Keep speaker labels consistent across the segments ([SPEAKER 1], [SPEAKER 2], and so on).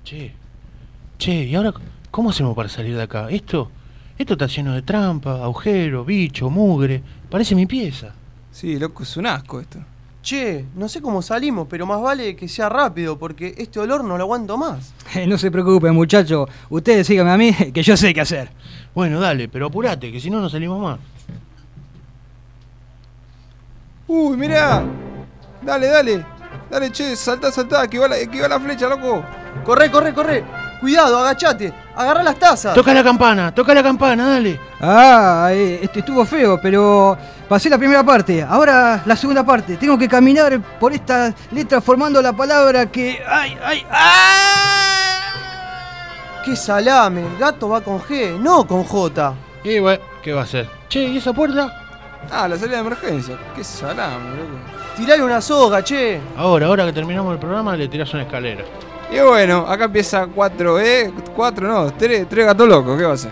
[SPEAKER 1] Che, ¿y ahora cómo hacemos para salir de acá? Esto está lleno de trampa, agujeros, bicho, mugre. Parece mi pieza.
[SPEAKER 2] Sí, loco, es un asco esto.
[SPEAKER 3] Che, no sé cómo salimos, pero más vale que sea rápido, porque este olor no lo aguanto más.
[SPEAKER 4] No se preocupen, muchachos. Ustedes síganme a mí, que yo sé qué hacer.
[SPEAKER 1] Bueno, dale, pero apurate, que si no salimos más.
[SPEAKER 2] Uy, mirá. Dale, che, saltá, que va la flecha, loco.
[SPEAKER 3] Corre. Cuidado, agachate. Agarrá las tazas.
[SPEAKER 1] Toca la campana, dale.
[SPEAKER 4] Estuvo feo, pero pasé la primera parte. Ahora la segunda parte. Tengo que caminar por estas letras formando la palabra que... ¡Ay!
[SPEAKER 3] ¡Qué salame! El gato va con G, no con J.
[SPEAKER 1] Y bueno, ¿qué va a hacer? Che, ¿y esa puerta?
[SPEAKER 2] Ah, la salida de emergencia. Qué salame, loco.
[SPEAKER 3] Tirale una soga, che.
[SPEAKER 1] Ahora que terminamos el programa, le tirás una escalera.
[SPEAKER 2] Y bueno, acá empieza 3 gatos locos, ¿qué va a hacer?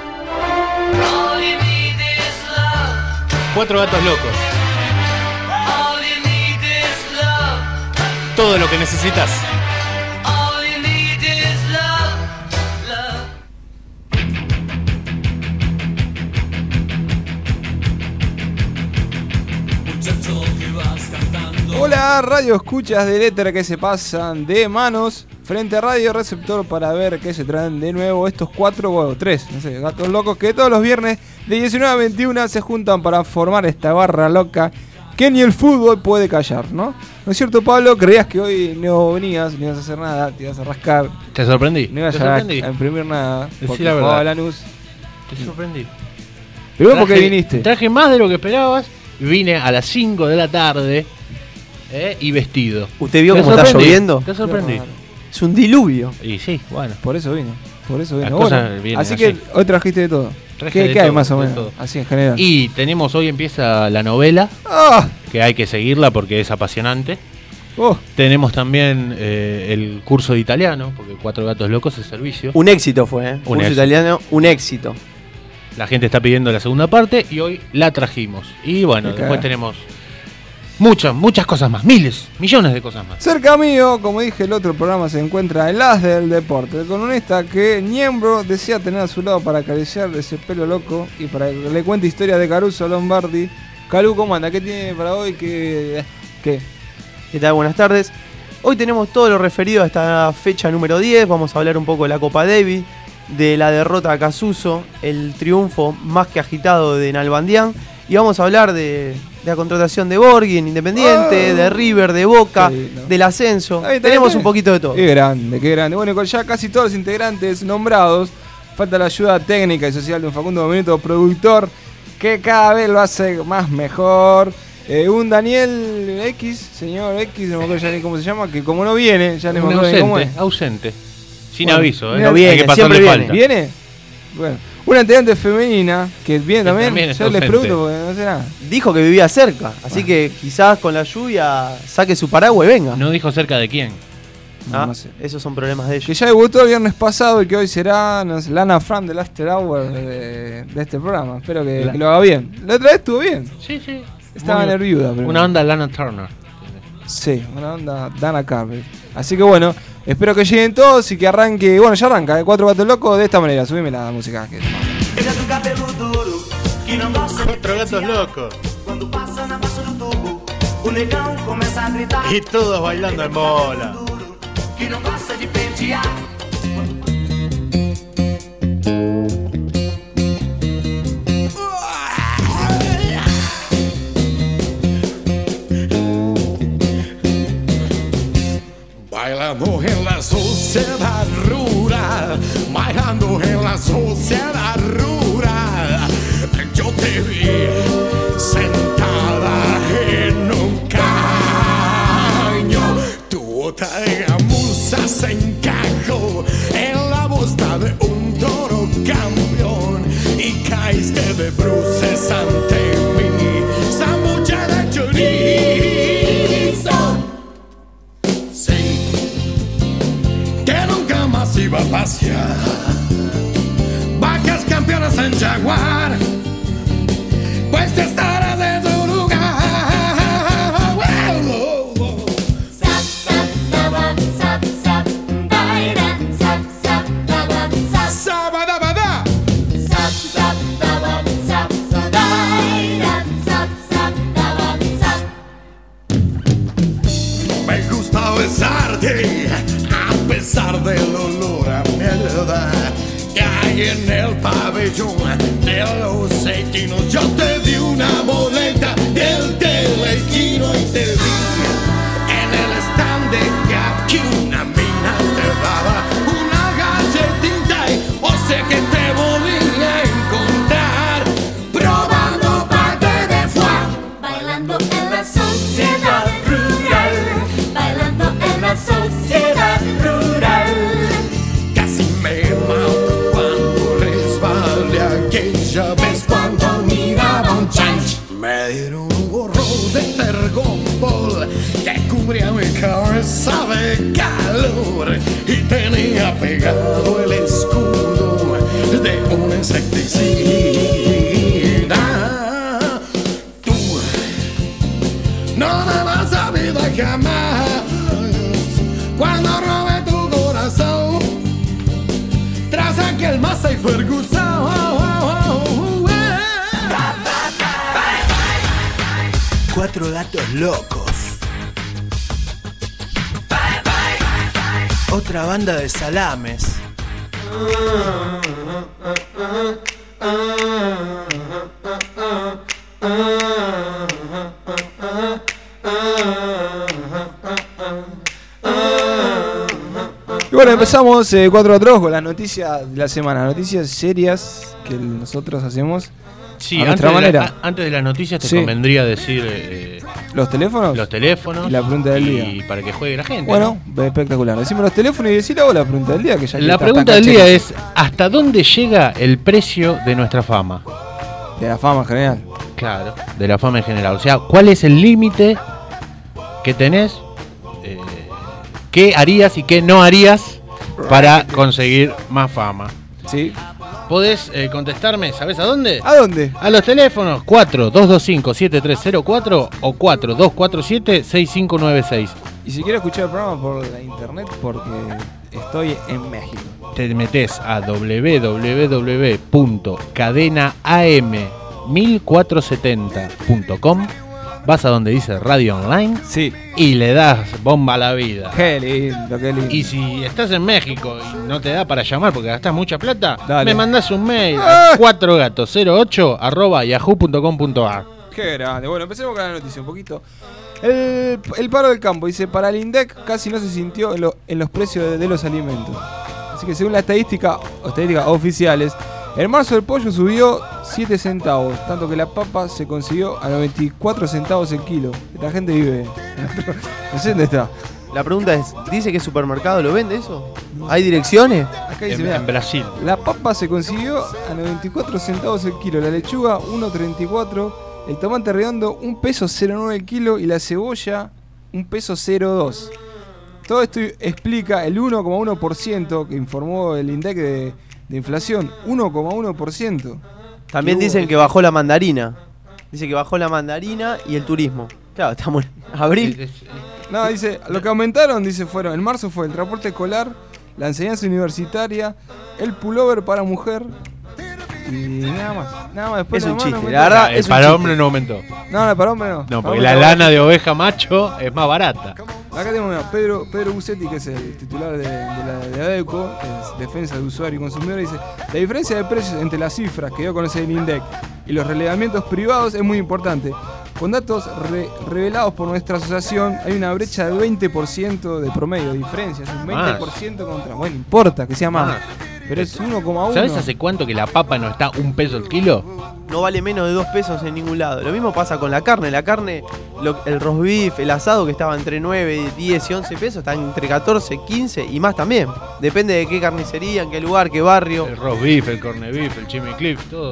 [SPEAKER 5] 4 gatos locos. Todo lo que necesitas.
[SPEAKER 2] Hola, radio escuchas del éter que se pasan de manos frente a radio receptor para ver qué se traen de nuevo estos 3 gatos locos que todos los viernes de 19 a 21 se juntan para formar esta barra loca que ni el fútbol puede callar, ¿no? ¿No es cierto, Pablo? Creías que hoy no venías, no ibas a hacer nada, te ibas a rascar.
[SPEAKER 1] ¿Te sorprendí?
[SPEAKER 2] No ibas a imprimir nada.
[SPEAKER 1] Decí la verdad.
[SPEAKER 2] Lanús.
[SPEAKER 1] Te sorprendí.
[SPEAKER 2] Pero vos, ¿por qué viniste?
[SPEAKER 1] Traje más de lo que esperabas. Vine a las 5 de la tarde y vestido.
[SPEAKER 3] ¿Usted vio cómo está lloviendo?
[SPEAKER 1] Te sorprendí.
[SPEAKER 3] Es un diluvio.
[SPEAKER 1] Y sí, bueno.
[SPEAKER 2] Por eso vine.
[SPEAKER 1] Así
[SPEAKER 2] que hoy trajiste de todo. ¿Qué hay más o menos?
[SPEAKER 1] Todo.
[SPEAKER 2] Así en general.
[SPEAKER 1] Y hoy empieza la novela, que hay que seguirla porque es apasionante. Tenemos también el curso de italiano, porque 4 gatos locos es servicio.
[SPEAKER 3] Un éxito fue, curso italiano, un éxito.
[SPEAKER 1] La gente está pidiendo la segunda parte y hoy la trajimos. Y bueno, después tenemos muchas cosas más, millones de cosas más.
[SPEAKER 2] Cerca mío, como dije, el otro programa se encuentra el as del deporte, el columnista que Niembro desea tener a su lado para acariciar ese pelo loco y para que le cuente historias de Caruso Lombardi. Calu, ¿cómo anda? ¿Qué tiene para hoy? ¿Qué
[SPEAKER 3] tal? Buenas tardes. Hoy tenemos todo lo referido a esta fecha número 10. Vamos a hablar un poco de la Copa Davis, de la derrota a Casuso, el triunfo más que agitado de Nalbandián. Y vamos a hablar de la contratación de Borghi en Independiente, de River, de Boca, del ascenso. Tenemos un poquito de todo.
[SPEAKER 2] Qué grande. Bueno, con ya casi todos los integrantes nombrados, falta la ayuda técnica y social de un Facundo Benito, productor, que cada vez lo hace más mejor. Un Daniel X, señor X, no me acuerdo ya ni cómo se llama, que como no viene, ya no me acuerdo cómo es.
[SPEAKER 1] Ausente. Sin aviso,
[SPEAKER 3] no viene, hay que pasarle falta.
[SPEAKER 2] ¿Viene? Bueno. Una integrante femenina que viene también yo les pregunto porque no sé nada.
[SPEAKER 3] Dijo que vivía cerca, así que quizás con la lluvia saque su paraguas y venga.
[SPEAKER 1] No dijo cerca de quién.
[SPEAKER 3] No sé. Esos son problemas de ellos.
[SPEAKER 2] Que ya debutó el viernes pasado y que hoy será la Ana Fran del After Hour de este programa. Espero que lo haga bien. La otra vez estuvo bien.
[SPEAKER 1] Sí.
[SPEAKER 2] Estaba nerviosa.
[SPEAKER 1] Una onda Lana Turner.
[SPEAKER 2] Sí, una onda Dana Carvey. Así que bueno, espero que lleguen todos y que arranque. Bueno, ya arranca, 4 gatos locos de esta manera. Subime la música.
[SPEAKER 5] 4 gatos locos. Y todos bailando en bola.
[SPEAKER 6] Bailando en la sociedad rural, bailando en la sociedad rural, yo te vi sentada en un caño, tu otra musa se encajó en la bosta de un toro campeón y caíste de bruces ante mí, sándwich de chorizo. Iba a pasear vacas campeonas en Jaguar, pues te estarás en su lugar. ahí en el pabellón de los Haitinos. Yo te di una boleta del Telequino y te vi en el stand de que una mina te daba una galletita y o sea que te volvía a encontrar probando parte de foie,
[SPEAKER 7] bailando en la sociedad rural, bailando en la sociedad rural.
[SPEAKER 6] Casi me mato cuando resbalé aquella vez cuando miraba un chanch. Me dieron un gorro de Tergopol que cubría mi cabeza de calor y tenía pegado el escudo de un insecticida. Tú no me vas a vida jamás cuando robé tu corazón tras aquel Massey Ferguson.
[SPEAKER 8] Cuatro gatos locos. Otra banda de salames.
[SPEAKER 2] Y bueno, empezamos 4 a 3 con las noticias de la semana. Noticias serias que nosotros hacemos.
[SPEAKER 1] Sí,
[SPEAKER 2] a nuestra manera.
[SPEAKER 1] Antes de las noticias te
[SPEAKER 2] Sí.
[SPEAKER 1] convendría decir
[SPEAKER 2] ¿Los teléfonos?
[SPEAKER 1] los teléfonos
[SPEAKER 2] Y la pregunta del día.
[SPEAKER 1] y para que juegue la gente.
[SPEAKER 2] Bueno, espectacular. Decimos los teléfonos y decir vos la pregunta del día. Que ya que
[SPEAKER 1] La
[SPEAKER 2] está
[SPEAKER 1] pregunta
[SPEAKER 2] tan
[SPEAKER 1] del día
[SPEAKER 2] cachera.
[SPEAKER 1] es ¿hasta dónde llega el precio de nuestra fama?
[SPEAKER 2] De la fama en general.
[SPEAKER 1] Claro, de la fama en general. O sea, ¿cuál es el límite que tenés? ¿Qué harías y qué no harías para conseguir más fama?
[SPEAKER 2] Sí.
[SPEAKER 1] Podés contestarme, ¿sabés a dónde?
[SPEAKER 2] ¿A dónde?
[SPEAKER 1] A los teléfonos 4225-7304 o 4247-6596.
[SPEAKER 2] Y si quiero escuchar el programa por la internet, porque estoy en México.
[SPEAKER 1] Te metés a www.cadenaam1470.com, vas a donde dice Radio Online
[SPEAKER 2] Sí.
[SPEAKER 1] y le das bomba a la vida.
[SPEAKER 2] Qué lindo, qué lindo.
[SPEAKER 1] Y si estás en México y no te da para llamar porque gastás mucha plata,
[SPEAKER 2] Dale.
[SPEAKER 1] me mandás un mail
[SPEAKER 2] ¡Ah!
[SPEAKER 1] a 4gatos08@yahoo.com.ar.
[SPEAKER 2] Qué grande. Bueno, empecemos con la noticia un poquito. El paro del campo, dice, para el INDEC casi no se sintió en los precios de los alimentos. Así que según las estadísticas oficiales, en marzo el pollo subió 7 centavos, tanto que la papa se consiguió a 94 centavos el kilo. La gente vive... No sé dónde está.
[SPEAKER 3] La pregunta es, ¿dice que supermercado lo vende eso? ¿Hay direcciones?
[SPEAKER 2] Acá dice,
[SPEAKER 1] En
[SPEAKER 2] mirá,
[SPEAKER 1] Brasil.
[SPEAKER 2] la papa se consiguió a 94 centavos el kilo, la lechuga 1.34, el tomate redondo 1 peso 0.9 el kilo y la cebolla 1 peso 0.2. Todo esto explica el 1,1% que informó el INDEC de inflación, 1,1%.
[SPEAKER 3] También dicen que bajó la mandarina. Dice que bajó la mandarina y el turismo. Claro, estamos en abril.
[SPEAKER 2] No, dice, lo que aumentaron, dice, fueron, en marzo fue el transporte escolar, la enseñanza universitaria, el pullover para mujer y nada más. Nada más, después
[SPEAKER 3] Es un
[SPEAKER 2] nada más,
[SPEAKER 3] chiste,
[SPEAKER 2] no
[SPEAKER 3] la verdad.
[SPEAKER 1] El
[SPEAKER 3] es un
[SPEAKER 1] para
[SPEAKER 3] chiste.
[SPEAKER 1] hombre no aumentó.
[SPEAKER 2] No, para hombre no.
[SPEAKER 1] No,
[SPEAKER 2] Para
[SPEAKER 1] porque
[SPEAKER 2] hombre
[SPEAKER 1] la
[SPEAKER 2] está
[SPEAKER 1] lana de oveja macho es más barata.
[SPEAKER 2] Acá tenemos a Pedro Bucetti, que es el titular de la ADECO, que es Defensa de Usuario y Consumidor, dice: la diferencia de precios entre las cifras que dio a conocer el INDEC y los relevamientos privados es muy importante. Con datos revelados por nuestra asociación, hay una brecha del 20% de promedio, de diferencia, es un 20% contra... Bueno, importa que sea más, pero es 1,1.
[SPEAKER 1] ¿Sabes hace cuánto que la papa no está 1 peso el kilo?
[SPEAKER 3] No vale menos de 2 pesos en ningún lado. Lo mismo pasa con la carne. La carne, el roast beef, el asado que estaba entre 9, 10 y 11 pesos, está entre 14, 15 y más también. Depende de qué carnicería, en qué lugar, qué barrio.
[SPEAKER 1] El roast beef, el corned beef, el chimichurri, todo.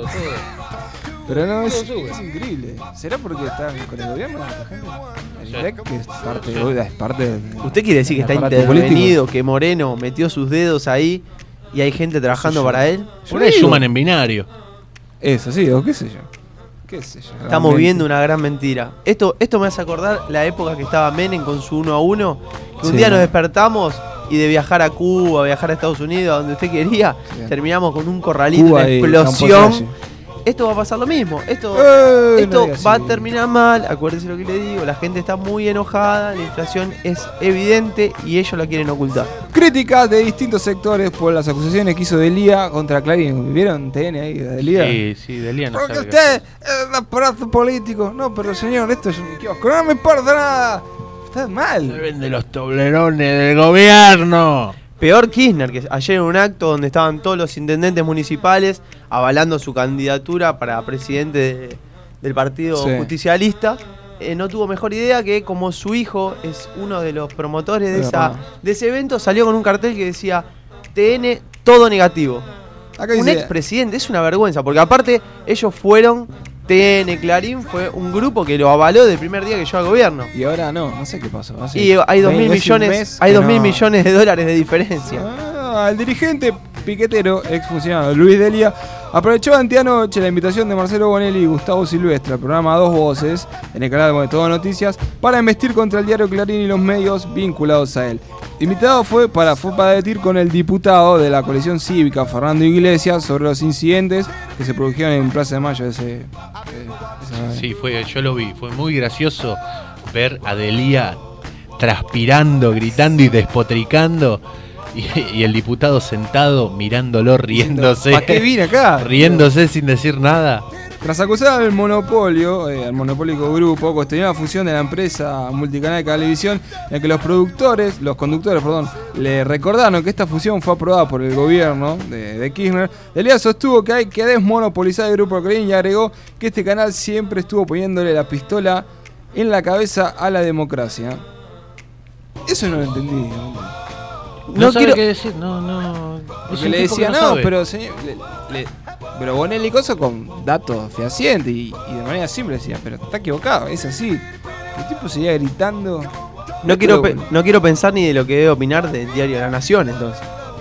[SPEAKER 2] Pero no, es
[SPEAKER 1] sube.
[SPEAKER 2] increíble. ¿Será porque están con el gobierno la gente? El
[SPEAKER 1] Sí.
[SPEAKER 2] INDEC, que es parte del...
[SPEAKER 3] ¿Usted quiere decir que está
[SPEAKER 2] aparato
[SPEAKER 3] intervenido, que Moreno metió sus dedos ahí y hay gente trabajando para él?
[SPEAKER 1] Por ahí suman en binario.
[SPEAKER 2] Eso, sí, o qué sé yo. Qué sé yo.
[SPEAKER 3] Estamos
[SPEAKER 2] realmente.
[SPEAKER 3] viendo una gran mentira. Esto me hace acordar la época que estaba Menem con su 1 a 1, que un
[SPEAKER 2] Sí.
[SPEAKER 3] día nos despertamos y de viajar a Cuba, viajar a Estados Unidos, a donde usted quería,
[SPEAKER 2] Sí.
[SPEAKER 3] terminamos con un corralito,
[SPEAKER 2] Cuba
[SPEAKER 3] una
[SPEAKER 2] y
[SPEAKER 3] explosión.
[SPEAKER 2] Campo
[SPEAKER 3] esto va a pasar lo mismo. Esto
[SPEAKER 2] no
[SPEAKER 3] va a
[SPEAKER 2] digas
[SPEAKER 3] terminar mal. Acuérdense lo que le digo. La gente está muy enojada. La inflación es evidente y ellos la quieren ocultar.
[SPEAKER 2] Críticas de distintos sectores por las acusaciones que hizo Delía contra Clarín. ¿Vieron TN ahí de Delía?
[SPEAKER 1] Sí, Delía no
[SPEAKER 2] Porque
[SPEAKER 1] sabe
[SPEAKER 2] usted es un aparato político. No, pero señor, esto es un kiosco. No me importa nada. Está mal.
[SPEAKER 1] Se vende los toblerones del gobierno.
[SPEAKER 3] Peor Kirchner, que ayer en un acto donde estaban todos los intendentes municipales avalando su candidatura para presidente del Partido Justicialista, no tuvo mejor idea que, como su hijo es uno de los promotores de ese evento, salió con un cartel que decía TN todo negativo.
[SPEAKER 2] Acá
[SPEAKER 3] Un
[SPEAKER 2] dice,
[SPEAKER 3] expresidente, es una vergüenza, porque aparte ellos fueron, TN, Clarín, fue un grupo que lo avaló desde el primer día que llegó al gobierno.
[SPEAKER 2] y ahora no sé qué pasó. Hace
[SPEAKER 3] Y hay 2.000
[SPEAKER 2] mes,
[SPEAKER 3] millones,
[SPEAKER 2] que
[SPEAKER 3] hay 2.000
[SPEAKER 2] no.
[SPEAKER 3] millones de dólares de diferencia.
[SPEAKER 2] El dirigente piquetero, exfuncionario Luis Delía, aprovechó anteanoche la invitación de Marcelo Bonelli y Gustavo Silvestre al programa Dos Voces, en el canal de Todo Noticias, para embestir contra el diario Clarín y los medios vinculados a él. Invitado fue para debatir con el diputado de la coalición cívica, Fernando Iglesias, sobre los incidentes que se produjeron en Plaza de Mayo.
[SPEAKER 1] Sí, yo lo vi. Fue muy gracioso ver a Delía transpirando, gritando y despotricando. Y el diputado sentado mirándolo, riéndose.
[SPEAKER 2] ¿Para qué vine acá?
[SPEAKER 1] Riéndose sin decir nada.
[SPEAKER 2] Tras acusar al monopolio, al monopólico grupo, cuestionó la fusión de la empresa multicanal de televisión, en la que los conductores, le recordaron que esta fusión fue aprobada por el gobierno de Kirchner. Delía sostuvo que hay que desmonopolizar el grupo Clarín y agregó que este canal siempre estuvo poniéndole la pistola en la cabeza a la democracia. Eso no lo entendí.
[SPEAKER 1] No sabe qué decir, no.
[SPEAKER 2] Porque le decía, no, pero señor, pero Bonelli cosa con datos fehacientes y de manera simple decía, pero está equivocado, es así. El tipo seguía gritando.
[SPEAKER 3] No quiero pensar ni de lo que debe opinar del diario La Nación, entonces.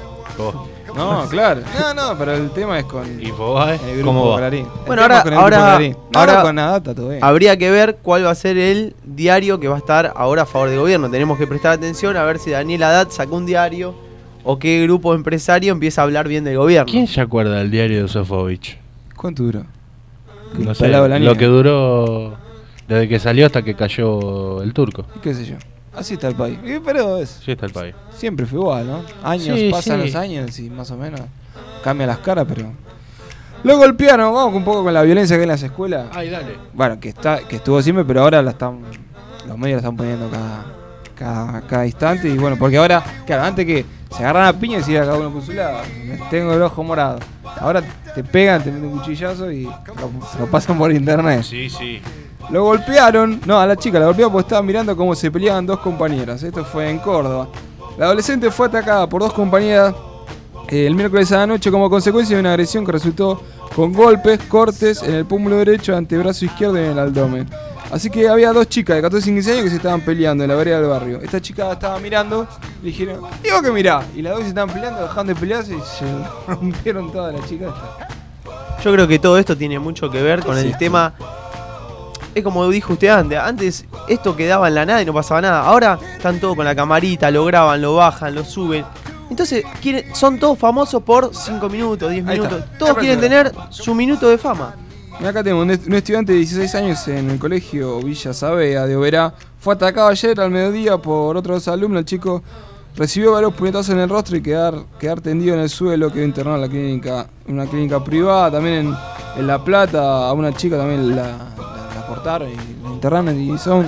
[SPEAKER 2] No, claro. No, pero el tema es con
[SPEAKER 1] ¿Y vos,
[SPEAKER 2] el grupo
[SPEAKER 1] cómo va?
[SPEAKER 2] Clarín.
[SPEAKER 3] Bueno, ahora
[SPEAKER 2] con la data todo bien.
[SPEAKER 3] Habría que ver cuál va a ser el diario que va a estar ahora a favor del gobierno. Tenemos que prestar atención a ver si Daniel Haddad sacó un diario o qué grupo empresario empieza a hablar bien del gobierno.
[SPEAKER 1] ¿Quién se acuerda del diario de Sofovich?
[SPEAKER 2] ¿Cuánto duró?
[SPEAKER 1] No sé, lo que duró desde que salió hasta que cayó el turco.
[SPEAKER 2] ¿Qué sé yo? Así está el país. Pero
[SPEAKER 1] Sí está el país.
[SPEAKER 2] siempre fue igual, ¿no? Pasan los años y más o menos cambian las caras, pero... Lo golpearon, vamos un poco con la violencia que hay en las escuelas.
[SPEAKER 1] Ay, dale.
[SPEAKER 2] Bueno, que estuvo siempre, pero ahora los medios la están poniendo cada instante. Y bueno, porque ahora, claro, antes que se agarran a piña y se iba cada uno por su lado. Tengo el ojo morado. Ahora te pegan, te meten un cuchillazo y lo pasan por internet.
[SPEAKER 1] Sí.
[SPEAKER 2] Lo golpearon, a la chica la golpearon porque estaba mirando cómo se peleaban dos compañeras. Esto fue en Córdoba. La adolescente fue atacada por dos compañeras el miércoles a la noche como consecuencia de una agresión que resultó con golpes, cortes en el pómulo derecho, antebrazo izquierdo y en el abdomen. Así que había dos chicas de 14 y 15 años que se estaban peleando en la vereda del barrio. Esta chica estaba mirando, le dijeron, digo que mirá. Y las dos se estaban peleando, dejaron de pelearse y se rompieron todas las chicas.
[SPEAKER 3] Yo creo que todo esto tiene mucho que ver con el tema. Es como dijo usted antes. Antes esto quedaba en la nada y no pasaba nada. Ahora están todos con la camarita, lo graban, lo bajan, lo suben. Entonces son todos famosos por 5 minutos, 10 minutos. Todos quieren tener su minuto de fama.
[SPEAKER 2] Y acá tenemos un estudiante de 16 años en el colegio Villa Sabea de Oberá. Fue atacado ayer al mediodía por otros alumnos. El chico recibió varios puñetazos en el rostro y quedar tendido en el suelo. Quedó internado en una clínica privada. También en La Plata a una chica también la cortaron y la internaron. Y son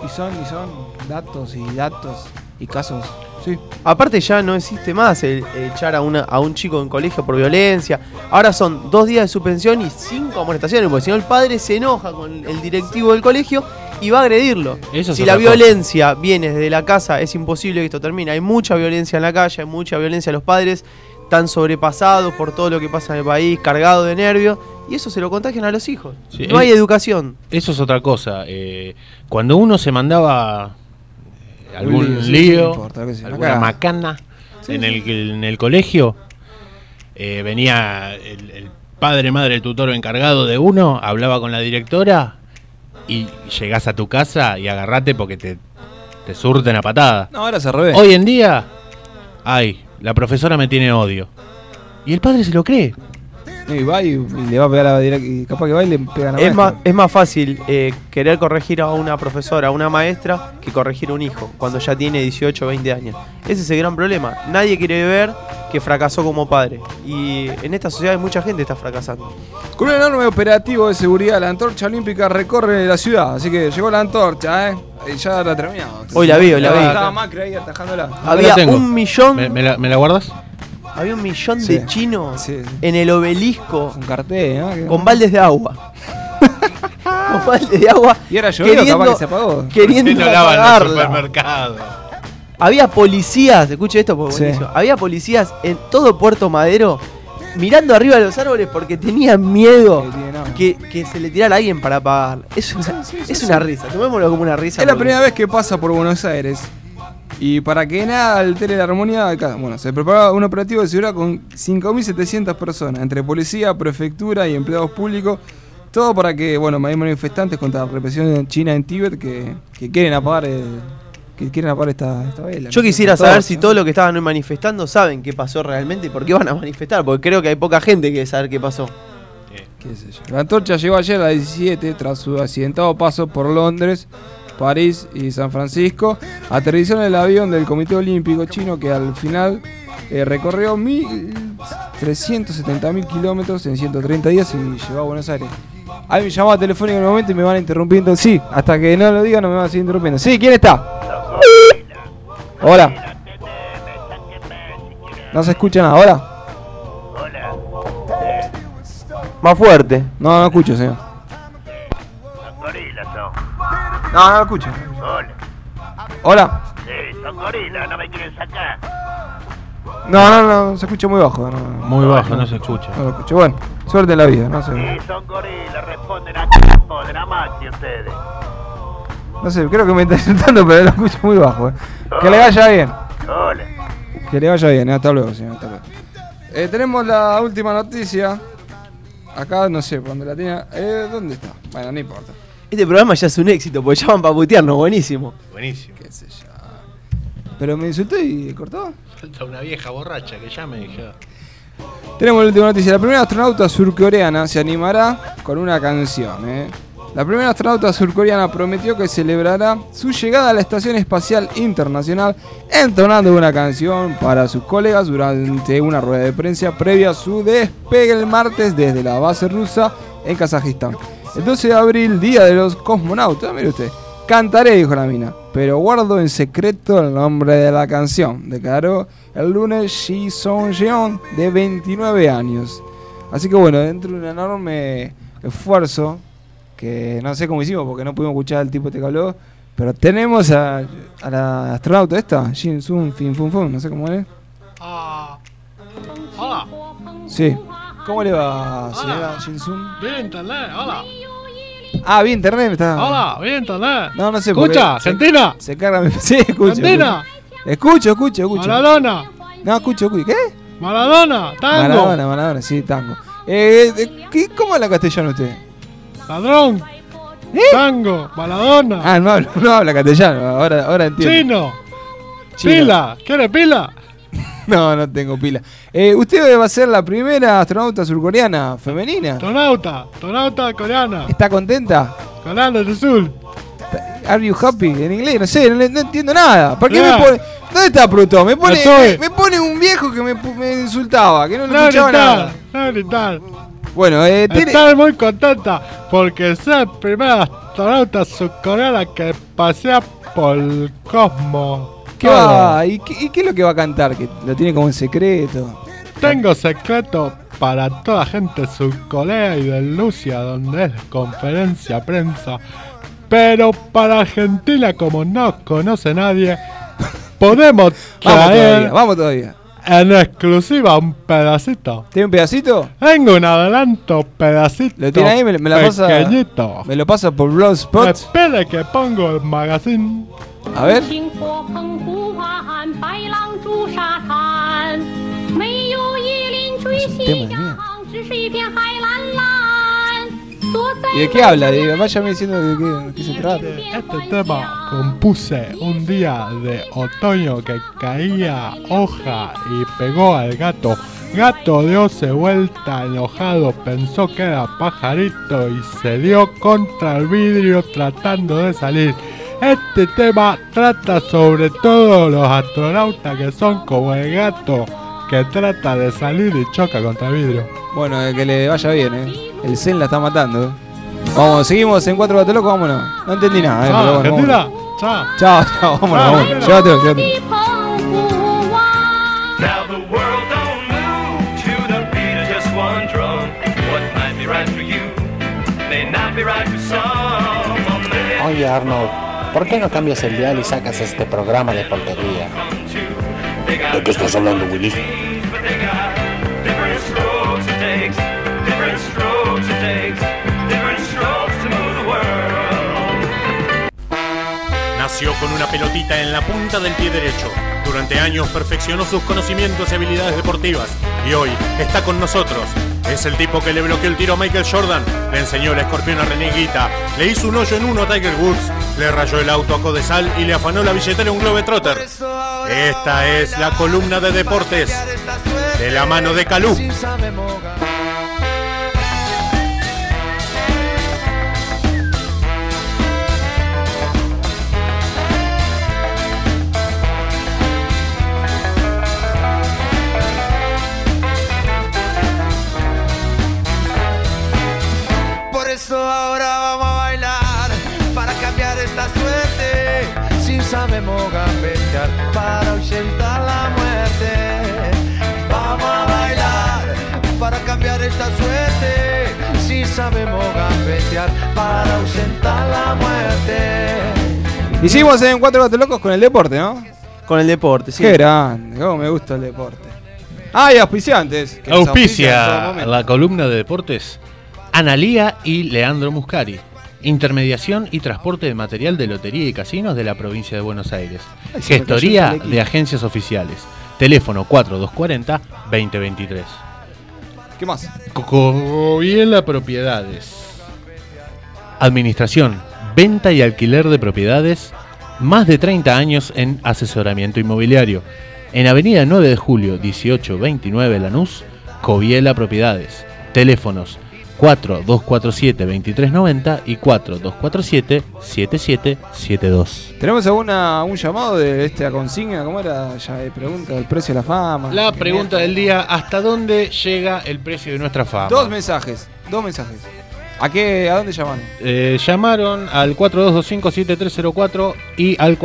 [SPEAKER 2] datos y casos. Sí.
[SPEAKER 3] Aparte ya no existe más el echar a un chico en colegio por violencia. Ahora son 2 días de suspensión y 5 amonestaciones, porque si no el padre se enoja con el directivo del colegio y va a agredirlo. Si la violencia viene desde la casa, es imposible que esto termine. Hay mucha violencia en la calle, hay mucha violencia. Los padres están sobrepasados por todo lo que pasa en el país, cargados de nervios, y eso se lo contagian a los hijos. Sí, no hay educación.
[SPEAKER 1] Eso es otra cosa. Cuando uno se mandaba algún lío, alguna macana en el colegio, venía el padre, madre, el tutor encargado de uno, hablaba con la directora y llegás a tu casa y agarrate porque te surten a patada.
[SPEAKER 2] No, ahora se revés.
[SPEAKER 1] Hoy en día, la profesora me tiene odio. Y el padre se lo cree.
[SPEAKER 2] Y va y le va a pegar a la y capaz que va y le pega a la maestra.
[SPEAKER 3] Es más fácil querer corregir a una profesora, a una maestra, que corregir a un hijo cuando ya tiene 18 o 20 años. Ese es el gran problema. Nadie quiere ver que fracasó como padre. Y en esta sociedad mucha gente está fracasando.
[SPEAKER 2] Con un enorme operativo de seguridad, la antorcha olímpica recorre la ciudad. Así que llegó la antorcha, y ya la terminado.
[SPEAKER 3] Hoy la vi.
[SPEAKER 2] Estaba Macri ahí atajándola.
[SPEAKER 3] Había 1 millón.
[SPEAKER 1] ¿Me la guardas?
[SPEAKER 3] Había 1 millón de chinos en el obelisco.
[SPEAKER 2] Un cartel, ¿no?
[SPEAKER 3] Con baldes de agua. Con baldes de agua.
[SPEAKER 2] Y era llovido, capaz que se apagó.
[SPEAKER 3] Queriendo
[SPEAKER 1] apagarla. En el supermercado.
[SPEAKER 3] Había policías, escuche esto porque buenísimo. Había policías en todo Puerto Madero mirando arriba de los árboles porque tenían miedo que se le tirara a alguien para apagarla. Es una risa, tomémoslo como una risa.
[SPEAKER 2] Es la primera vez que pasa por Buenos Aires. Y para que nada altere la armonía, bueno, se preparaba un operativo de seguridad con 5.700 personas, entre policía, prefectura y empleados públicos. Todo para que, bueno, hay manifestantes contra la represión china en Tíbet que quieren apagar esta vela.
[SPEAKER 3] Yo quisiera saber si todos los que estaban hoy manifestando saben qué pasó realmente y por qué van a manifestar, porque creo que hay poca gente que quiere saber qué pasó.
[SPEAKER 2] ¿Qué sé yo? La antorcha llegó ayer a las 17 tras su accidentado paso por Londres, París y San Francisco. Aterrizó en el avión del Comité Olímpico Chino que al final recorrió 370.000 kilómetros en 130 días y llegó a Buenos Aires. Hay mi llamada telefónica en el momento y me van interrumpiendo. Sí, hasta que no lo diga no me van a seguir interrumpiendo. Sí, ¿quién está? Hola. No se escucha nada. Hola.
[SPEAKER 3] Más fuerte.
[SPEAKER 2] No escucho, señor.
[SPEAKER 9] Son gorilas, son.
[SPEAKER 2] No lo escucho.
[SPEAKER 9] Hola.
[SPEAKER 2] Hola.
[SPEAKER 9] Sí, son gorilas, no me quieren sacar.
[SPEAKER 2] No, se escucha muy bajo.
[SPEAKER 1] Muy bajo, no se escucha.
[SPEAKER 2] No lo escucho. Bueno, suerte en la vida, no sé.
[SPEAKER 9] Sí, son gorilas, responden a campo de la Maxi ustedes.
[SPEAKER 2] No sé, creo que me está insultando, pero lo escucho muy bajo. Que le vaya bien.
[SPEAKER 9] Hola.
[SPEAKER 2] Que le vaya bien, hasta luego, señor. Hasta luego. Tenemos la última noticia. Acá, no sé, cuando la tenía. ¿Dónde está? Bueno, no importa.
[SPEAKER 3] Este programa ya es un éxito, porque ya van para putearnos, buenísimo.
[SPEAKER 1] Buenísimo.
[SPEAKER 2] Qué sé yo. Pero me insultó y cortó.
[SPEAKER 1] Falta una vieja borracha que ya me dijo.
[SPEAKER 2] Tenemos la última noticia. La primera astronauta surcoreana se animará con una canción. La primera astronauta surcoreana prometió que celebrará su llegada a la Estación Espacial Internacional entonando una canción para sus colegas durante una rueda de prensa previa a su despegue el martes desde la base rusa en Kazajistán. El 12 de abril, día de los cosmonautas, mire usted. Cantaré, dijo la mina, pero guardo en secreto el nombre de la canción, declaró el lunes Ji Song-jeon, de 29 años. Así que bueno, dentro de un enorme esfuerzo, que no sé cómo hicimos porque no pudimos escuchar al tipo que habló, pero tenemos a la astronauta esta, Jin Sun Fin Fun Fun, no sé cómo es.
[SPEAKER 5] Hola.
[SPEAKER 2] Sí. ¿Cómo le va, señora Jin Sun?
[SPEAKER 5] Bien internet, hola.
[SPEAKER 2] Bien internet está.
[SPEAKER 5] Hola, bien internet.
[SPEAKER 2] No sé.
[SPEAKER 5] Escucha, Argentina.
[SPEAKER 2] Se carga. Sí, escucho.
[SPEAKER 5] Argentina.
[SPEAKER 2] Escucho.
[SPEAKER 5] Maradona.
[SPEAKER 2] No, escucho. ¿Qué?
[SPEAKER 5] Maradona, tango.
[SPEAKER 2] Maradona, sí, tango. ¿Cómo habla castellano usted?
[SPEAKER 5] Ladrón. Tango, Maradona.
[SPEAKER 2] No habla castellano, ahora entiendo.
[SPEAKER 5] Chino. Pila, ¿quiere pila?
[SPEAKER 2] No tengo pila. ¿Usted va a ser la primera astronauta surcoreana femenina?
[SPEAKER 5] Astronauta coreana.
[SPEAKER 2] ¿Está contenta?
[SPEAKER 5] Coreana del Sur.
[SPEAKER 2] Are you happy? En inglés, no sé, no entiendo nada. ¿Por qué me pone? ¿Dónde está Plutón? Me pone un viejo que me insultaba, que no le escuchaba nada.
[SPEAKER 5] No gritar.
[SPEAKER 2] Bueno,
[SPEAKER 5] Estoy muy contenta porque soy la primera astronauta surcoreana que pasea por el cosmos.
[SPEAKER 2] ¿Qué va? ¿Y qué es lo que va a cantar? Que lo tiene como en secreto.
[SPEAKER 5] Tengo secreto para toda la gente surcoreana y de Rusia, donde es conferencia prensa. Pero para Argentina, como no conoce nadie, podemos traer
[SPEAKER 2] Vamos todavía.
[SPEAKER 5] En exclusiva un pedacito.
[SPEAKER 2] ¿Tiene un pedacito?
[SPEAKER 5] Tengo un adelanto pedacito.
[SPEAKER 2] ¿Lo tiene ahí? Me la pasa.
[SPEAKER 5] Pequeñito.
[SPEAKER 2] Me lo pasa por Blogspot.
[SPEAKER 5] Espere que pongo el magazine.
[SPEAKER 2] A ver. Es un tema de mierda. ¿Y de qué habla? Váyame diciendo de qué se trata.
[SPEAKER 5] Este tema compuse un día de otoño que caía hoja y pegó al gato Gato diose vuelta enojado, pensó que era pajarito y se dio contra el vidrio tratando de salir. Este tema trata sobre todo los astronautas que son como el gato que trata de salir y choca contra el vidrio.
[SPEAKER 2] Bueno, que le vaya bien, El Zen la está matando, Vamos, seguimos en 4 Gatos Locos, vámonos. No entendí nada,
[SPEAKER 5] Chao,
[SPEAKER 2] pero bueno,
[SPEAKER 5] Argentina. Chao.
[SPEAKER 2] Chao, chao, vámonos. Llévatelo.
[SPEAKER 6] Now the world don't move to the beat of just one drum. What might be right for you may not be right for some.
[SPEAKER 10] Oye Arnold, ¿por qué no cambias el dial y sacas este programa de porquería?
[SPEAKER 11] ¿De qué estás hablando, Willy?
[SPEAKER 6] Different strokes it takes, different strokes it takes, different strokes to move the world.
[SPEAKER 1] Nació con una pelotita en la punta del pie derecho. Durante años perfeccionó sus conocimientos y habilidades deportivas y hoy está con nosotros. Es el tipo que le bloqueó el tiro a Michael Jordan, le enseñó la escorpión a René Guita, le hizo un hoyo en uno a Tiger Woods, le rayó el auto a Codesal y le afanó la billetera a un Globetrotter. Esta es la columna de deportes de la mano de Calú.
[SPEAKER 8] Por eso ahora vamos a bailar para cambiar esta suerte. Si sabemos gambetear para ahuyentar la muerte. Vamos a bailar para cambiar esta suerte. Si sabemos gambetear para ahuyentar la muerte.
[SPEAKER 2] Y seguimos en 4 Gatos Locos con el deporte, ¿no?
[SPEAKER 3] Con el deporte, sí.
[SPEAKER 2] Qué grande, cómo me gusta el deporte. Y auspiciantes. que nos auspician en todo
[SPEAKER 1] Auspicia
[SPEAKER 2] momento.
[SPEAKER 1] la columna de deportes Analía y Leandro Muscari. Intermediación y transporte de material de lotería y casinos de la provincia de Buenos Aires.
[SPEAKER 2] Ay, se me
[SPEAKER 1] Gestoría
[SPEAKER 2] cayó el
[SPEAKER 1] de agencias oficiales. Teléfono 4240-2023.
[SPEAKER 2] ¿Qué más?
[SPEAKER 1] Coviela Propiedades. Administración, venta y alquiler de propiedades. Más de 30 años en asesoramiento inmobiliario. En Avenida 9 de Julio, 1829 Lanús, Coviela Propiedades. Teléfonos 4247-2390 y 4247-7772.
[SPEAKER 2] ¿Tenemos un llamado de esta consigna? ¿Cómo era? Ya pregunta del precio de la fama.
[SPEAKER 1] La pregunta del día: ¿hasta dónde llega el precio de nuestra fama?
[SPEAKER 2] Dos mensajes. ¿A dónde llamaron?
[SPEAKER 1] Llamaron al 4225-7304 y al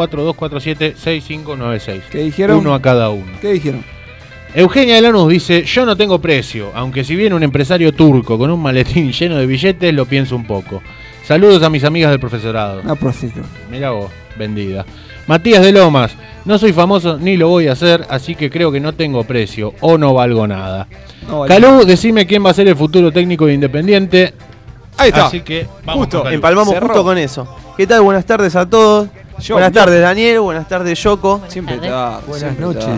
[SPEAKER 1] 4247-6596.
[SPEAKER 2] ¿Qué dijeron?
[SPEAKER 1] Uno a cada uno.
[SPEAKER 2] ¿Qué dijeron?
[SPEAKER 1] Eugenia de Lanús dice: yo no tengo precio, aunque si viene un empresario turco con un maletín lleno de billetes, lo pienso un poco. Saludos a mis amigas del profesorado.
[SPEAKER 2] No, profesor.
[SPEAKER 1] Mirá vos, vendida. Matías de Lomas: no soy famoso ni lo voy a hacer, así que creo que no tengo precio o no valgo nada.
[SPEAKER 2] No vale.
[SPEAKER 1] Calú, decime quién va a ser el futuro técnico de Independiente.
[SPEAKER 2] Ahí está.
[SPEAKER 1] Así que vamos
[SPEAKER 2] Justo.
[SPEAKER 1] con Calú.
[SPEAKER 3] Empalmamos
[SPEAKER 2] Cerró.
[SPEAKER 3] justo con eso. ¿Qué tal? Buenas tardes a todos. Buenas tardes, Daniel. Buenas tardes, Yoko.
[SPEAKER 2] Siempre
[SPEAKER 12] Tardes.
[SPEAKER 2] está.
[SPEAKER 4] Buenas
[SPEAKER 2] siempre
[SPEAKER 4] noches.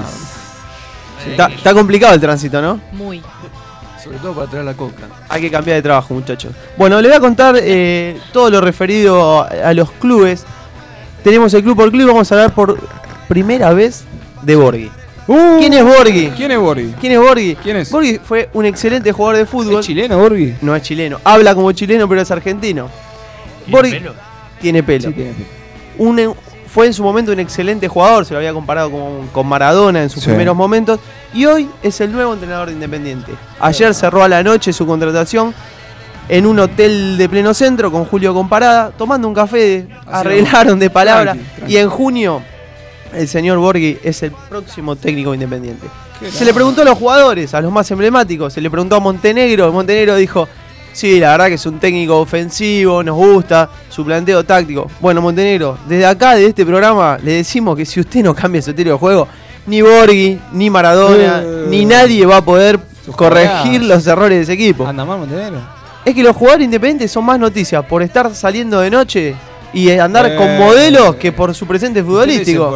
[SPEAKER 3] Está complicado el tránsito, ¿no?
[SPEAKER 12] Muy.
[SPEAKER 4] Sobre todo para traer la coca.
[SPEAKER 3] Hay que cambiar de trabajo, muchachos. Bueno, les voy a contar todo lo referido a los clubes. Tenemos el club por club y vamos a hablar por primera vez de Borghi. ¿Quién es Borghi?
[SPEAKER 2] ¿Quién es Borghi?
[SPEAKER 3] ¿Quién es Borghi?
[SPEAKER 2] ¿Quién es?
[SPEAKER 3] Borghi fue un excelente jugador de fútbol.
[SPEAKER 2] ¿Es chileno, Borghi?
[SPEAKER 3] No es chileno. Habla como chileno, pero es argentino. Borghi tiene pelo.
[SPEAKER 2] Sí, tiene pelo.
[SPEAKER 3] Fue en su momento un excelente jugador, se lo había comparado con Maradona en sus
[SPEAKER 2] Sí.
[SPEAKER 3] primeros momentos, y hoy es el nuevo entrenador de Independiente. Ayer cerró a la noche su contratación en un hotel de pleno centro con Julio Comparada, tomando un café, arreglaron de palabra,
[SPEAKER 2] Tranqui.
[SPEAKER 3] y en junio el señor Borghi es el próximo técnico de Independiente. Se le preguntó a los jugadores, a los más emblemáticos, se le preguntó a Montenegro, Montenegro dijo: sí, la verdad que es un técnico ofensivo, nos gusta su planteo táctico. Bueno, Montenegro, desde acá, de este programa, le decimos que si usted no cambia su estilo de juego, ni Borghi, ni Maradona, ni nadie va a poder corregir los errores de ese equipo.
[SPEAKER 2] ¿Anda mal Montenegro?
[SPEAKER 3] Es que los jugadores independientes son más noticias por estar saliendo de noche y andar con modelos que por su presente futbolístico.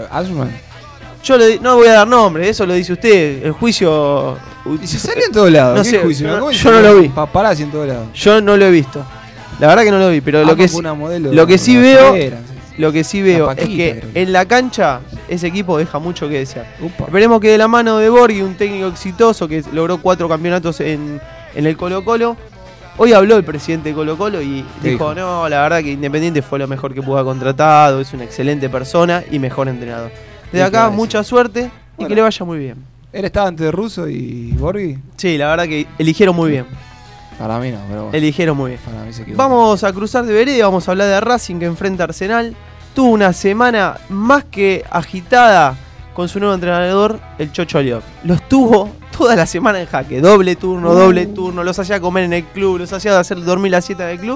[SPEAKER 3] Yo no voy a dar nombre, eso lo dice usted. El juicio.
[SPEAKER 2] Y se salió en todos lados.
[SPEAKER 3] No
[SPEAKER 2] ¿Qué
[SPEAKER 3] sé,
[SPEAKER 2] juicio? ¿Cómo
[SPEAKER 3] yo no lo vi.
[SPEAKER 2] Paparazzi en todos lados.
[SPEAKER 3] Yo no lo he visto. La verdad que no lo vi, pero lo que
[SPEAKER 2] una modelo,
[SPEAKER 3] sí
[SPEAKER 2] una
[SPEAKER 3] veo
[SPEAKER 2] solera, sí.
[SPEAKER 3] lo que sí veo es que en la cancha ese equipo deja mucho que desear. Esperemos que de la mano de Borghi, un técnico exitoso que logró 4 campeonatos en el Colo-Colo. Hoy habló el presidente de Colo-Colo y dijo, no, la verdad que Independiente fue lo mejor que pudo haber contratado, es una excelente persona y mejor entrenador. Desde acá, mucha suerte y que le vaya muy bien.
[SPEAKER 2] ¿Él estaba antes de Russo y Borghi?
[SPEAKER 3] Sí, la verdad que eligieron muy bien.
[SPEAKER 2] Para mí no, pero bueno.
[SPEAKER 3] Eligieron muy bien.
[SPEAKER 2] Para mí se equivocó.
[SPEAKER 3] Vamos a cruzar de vereda, vamos a hablar de Racing que enfrenta a Arsenal. Tuvo una semana más que agitada con su nuevo entrenador, el Chocho Aliop. Los tuvo toda la semana en jaque. Doble turno, los hacía comer en el club, los hacía hacer dormir la siesta del club.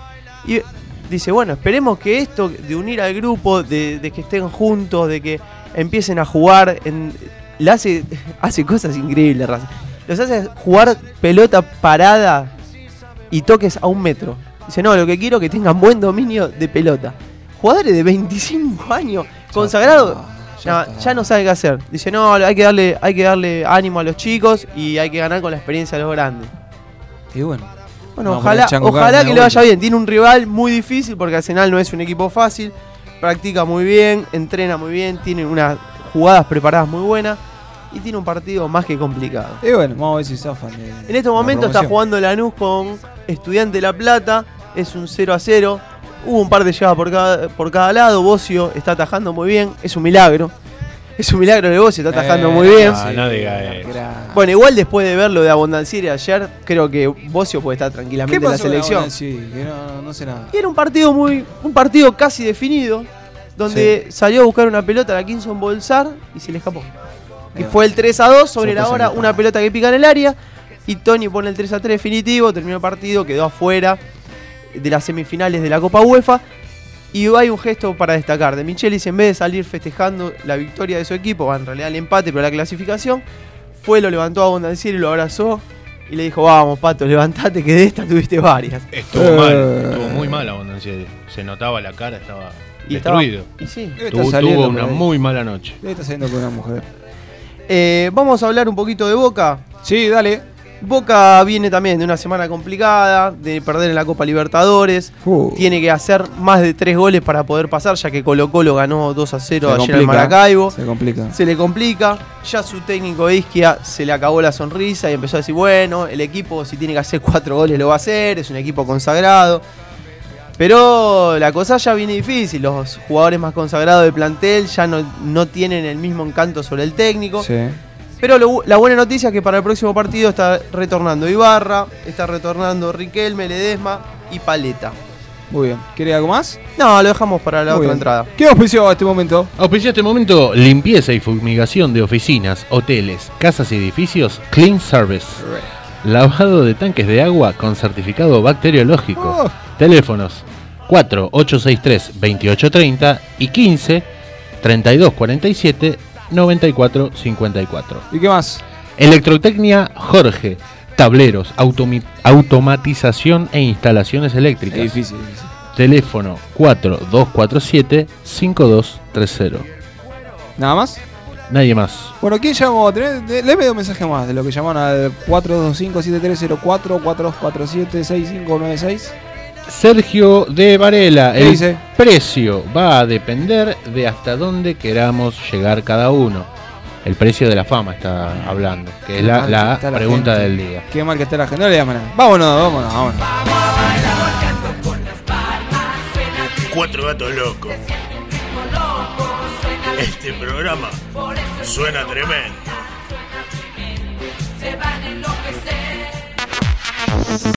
[SPEAKER 3] Y dice, bueno, esperemos que esto de unir al grupo, de que estén juntos, de que empiecen a jugar, le hace cosas increíbles, Racing. Los hace jugar pelota parada y toques a 1 metro. Dice, no, lo que quiero es que tengan buen dominio de pelota. Jugadores de 25 años, consagrados, ya no sabe qué hacer. Dice, no, hay que darle ánimo a los chicos y hay que ganar con la experiencia de los grandes.
[SPEAKER 2] Y bueno,
[SPEAKER 3] ojalá que le vaya bien. Tiene un rival muy difícil porque Arsenal no es un equipo fácil. Practica muy bien, entrena muy bien, tiene unas jugadas preparadas muy buenas. Y tiene un partido más que complicado.
[SPEAKER 2] Y bueno, vamos a ver si zafan.
[SPEAKER 3] En este momento está jugando Lanús con Estudiante de La Plata. Es un 0-0. Hubo un par de llegadas por cada lado. Bocio está atajando muy bien. Es un milagro. Es un milagro de Bocio, está atajando muy bien.
[SPEAKER 1] No diga eso.
[SPEAKER 3] Bueno, igual después de ver lo de Abondancieri ayer, creo que Bocio puede estar tranquilamente en la selección.
[SPEAKER 2] Que no sé nada.
[SPEAKER 3] Y era un partido casi definido. Donde salió a buscar una pelota a la Kinson Bolsar y se le escapó. Y fue el 3-2 sobre la hora, una pelota que pica en el área. Y Toni pone el 3-3 definitivo, terminó el partido, quedó afuera de las semifinales de la Copa UEFA. Y hay un gesto para destacar. De Michelis, en vez de salir festejando la victoria de su equipo, en realidad el empate, pero la clasificación, lo levantó a Abondancieri, lo abrazó y le dijo, vamos, Pato, levantate que de esta tuviste varias.
[SPEAKER 1] Estuvo muy mal Abondancieri. Se notaba la cara, estaba destruido. Tuvo una muy mala noche.
[SPEAKER 2] ¿Qué está haciendo con una mujer?
[SPEAKER 3] Vamos a hablar un poquito de Boca.
[SPEAKER 2] Sí, dale.
[SPEAKER 3] Boca viene también de una semana complicada, de perder en la Copa Libertadores. Tiene que hacer más de 3 goles para poder pasar, ya que Colo-Colo ganó 2-0 ayer en Maracaibo. Se le complica. Ya su técnico Isquia se le acabó la sonrisa y empezó a decir, bueno, el equipo si tiene que hacer 4 goles lo va a hacer, es un equipo consagrado. Pero la cosa ya viene difícil, los jugadores más consagrados del plantel ya no tienen el mismo encanto sobre el técnico.
[SPEAKER 2] Sí.
[SPEAKER 3] Pero la buena noticia es que para el próximo partido está retornando Ibarra, está retornando Riquelme, Ledesma y Paleta.
[SPEAKER 2] Muy bien. ¿Quiere algo más?
[SPEAKER 3] No, lo dejamos para la otra entrada.
[SPEAKER 2] ¿Qué auspició a este momento?
[SPEAKER 1] Auspició a este momento limpieza y fumigación de oficinas, hoteles, casas y edificios, Clean Service. Lavado de tanques de agua con certificado bacteriológico. Teléfonos 4863-2830 y 15-3247-9454.
[SPEAKER 2] ¿Y qué más?
[SPEAKER 1] Electrotecnia Jorge. Tableros, automatización e instalaciones eléctricas.
[SPEAKER 2] Difícil.
[SPEAKER 1] Teléfono 4247-5230.
[SPEAKER 2] ¿Nada más?
[SPEAKER 1] Nadie más.
[SPEAKER 2] Bueno, ¿quién llamó? Léeme un mensaje más de lo que llaman al 425-7304 4247-6596.
[SPEAKER 1] Sergio de Varela.
[SPEAKER 2] ¿Qué dice?
[SPEAKER 1] Precio va a depender de hasta dónde queramos llegar cada uno. El precio de la fama está hablando, que es la pregunta del día.
[SPEAKER 2] Qué mal que está la gente. No le llaman nada. Vámonos.
[SPEAKER 11] 4 gatos locos. Este programa suena tremendo.